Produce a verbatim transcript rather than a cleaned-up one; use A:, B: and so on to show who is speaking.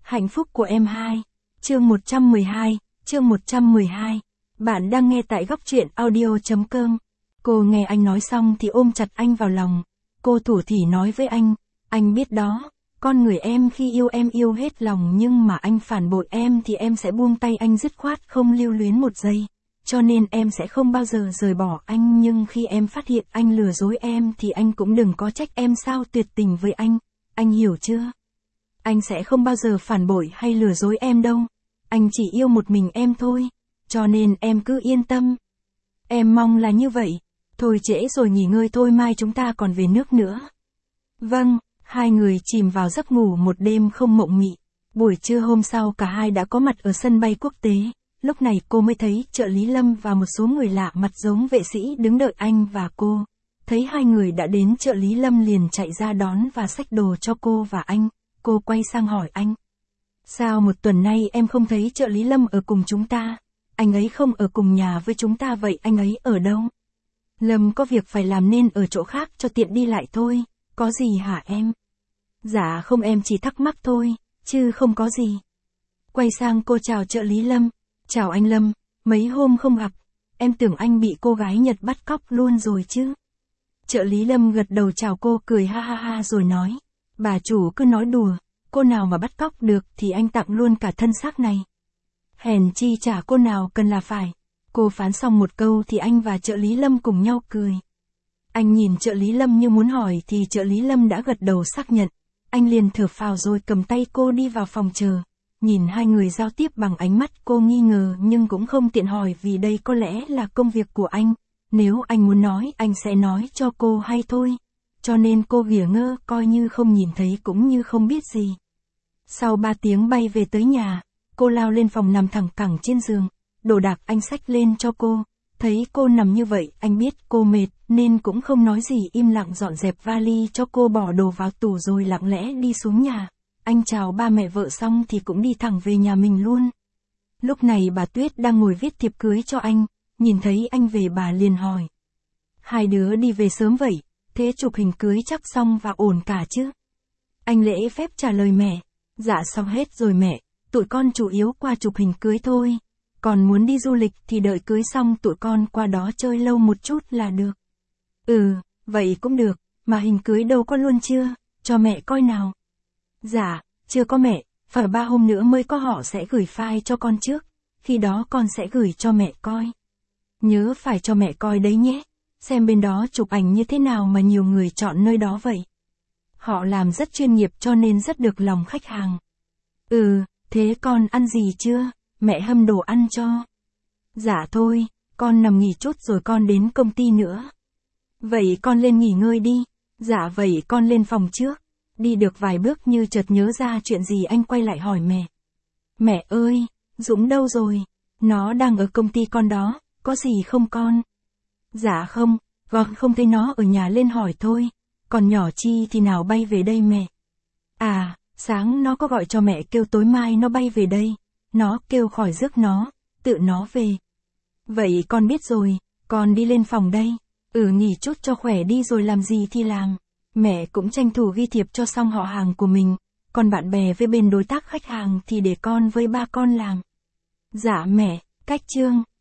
A: Hạnh phúc của em hai. Chương một trăm mười hai, chương một trăm mười hai. Bạn đang nghe tại góc truyện audio chấm com. Cô nghe anh nói xong thì ôm chặt anh vào lòng. Cô thủ thỉ nói với anh, anh biết đó, con người em khi yêu em yêu hết lòng nhưng mà anh phản bội em thì em sẽ buông tay anh dứt khoát không lưu luyến một giây. Cho nên em sẽ không bao giờ rời bỏ anh, nhưng khi em phát hiện anh lừa dối em thì anh cũng đừng có trách em sao tuyệt tình với anh. Anh hiểu chưa? Anh sẽ không bao giờ phản bội hay lừa dối em đâu. Anh chỉ yêu một mình em thôi. Cho nên em cứ yên tâm. Em mong là như vậy. Thôi trễ rồi nghỉ ngơi thôi, mai chúng ta còn về nước nữa. Vâng, hai người chìm vào giấc ngủ một đêm không mộng mị. Buổi trưa hôm sau cả hai đã có mặt ở sân bay quốc tế. Lúc này cô mới thấy trợ lý Lâm và một số người lạ mặt giống vệ sĩ đứng đợi anh và cô. Thấy hai người đã đến, trợ lý Lâm liền chạy ra đón và xách đồ cho cô và anh. Cô quay sang hỏi anh. Sao một tuần nay em không thấy trợ lý Lâm ở cùng chúng ta? Anh ấy không ở cùng nhà với chúng ta vậy anh ấy ở đâu? Lâm có việc phải làm nên ở chỗ khác cho tiện đi lại thôi. Có gì hả em? Dạ không, em chỉ thắc mắc thôi, chứ không có gì. Quay sang cô chào trợ lý Lâm. Chào anh Lâm, mấy hôm không gặp, em tưởng anh bị cô gái Nhật bắt cóc luôn rồi chứ. Trợ lý Lâm gật đầu chào cô, cười ha ha ha rồi nói. Bà chủ cứ nói đùa, cô nào mà bắt cóc được thì anh tặng luôn cả thân xác này. Hèn chi chả cô nào cần là phải. Cô phán xong một câu thì anh và trợ lý Lâm cùng nhau cười. Anh nhìn trợ lý Lâm như muốn hỏi thì trợ lý Lâm đã gật đầu xác nhận. Anh liền thở phào rồi cầm tay cô đi vào phòng chờ. Nhìn hai người giao tiếp bằng ánh mắt, cô nghi ngờ nhưng cũng không tiện hỏi vì đây có lẽ là công việc của anh. Nếu anh muốn nói anh sẽ nói cho cô hay thôi. Cho nên cô ghỉa ngơ coi như không nhìn thấy cũng như không biết gì. Sau ba tiếng bay về tới nhà, cô lao lên phòng nằm thẳng cẳng trên giường. Đồ đạc anh xách lên cho cô. Thấy cô nằm như vậy, anh biết cô mệt nên cũng không nói gì, im lặng dọn dẹp vali cho cô, bỏ đồ vào tủ rồi lặng lẽ đi xuống nhà. Anh chào ba mẹ vợ xong thì cũng đi thẳng về nhà mình luôn. Lúc này bà Tuyết đang ngồi viết thiệp cưới cho anh, nhìn thấy anh về bà liền hỏi. Hai đứa đi về sớm vậy, thế chụp hình cưới chắc xong và ổn cả chứ? Anh lễ phép trả lời mẹ. Dạ xong hết rồi mẹ, tụi con chủ yếu qua chụp hình cưới thôi. Còn muốn đi du lịch thì đợi cưới xong tụi con qua đó chơi lâu một chút là được. Ừ, vậy cũng được, mà hình cưới đâu có luôn chưa, cho mẹ coi nào. Dạ, chưa có mẹ, phải ba hôm nữa mới có, họ sẽ gửi file cho con trước, khi đó con sẽ gửi cho mẹ coi. Nhớ phải cho mẹ coi đấy nhé, xem bên đó chụp ảnh như thế nào mà nhiều người chọn nơi đó vậy. Họ làm rất chuyên nghiệp cho nên rất được lòng khách hàng. Ừ, thế con ăn gì chưa, mẹ hâm đồ ăn cho. Dạ thôi, con nằm nghỉ chút rồi con đến công ty nữa. Vậy con lên nghỉ ngơi đi. Dạ vậy con lên phòng trước. Đi được vài bước như chợt nhớ ra chuyện gì, anh quay lại hỏi mẹ. Mẹ ơi, Dũng đâu rồi? Nó đang ở công ty con đó, có gì không con? Dạ không, con không thấy nó ở nhà, lên hỏi thôi. Còn nhỏ Chi thì nào bay về đây mẹ? À, sáng nó có gọi cho mẹ kêu tối mai nó bay về đây. Nó kêu khỏi giấc nó, tự nó về. Vậy con biết rồi, con đi lên phòng đây. Ừ, nghỉ chút cho khỏe đi rồi làm gì thì làm. Mẹ cũng tranh thủ ghi thiệp cho xong họ hàng của mình, còn bạn bè với bên đối tác khách hàng thì để con với ba con làm. Dạ mẹ, cách chương.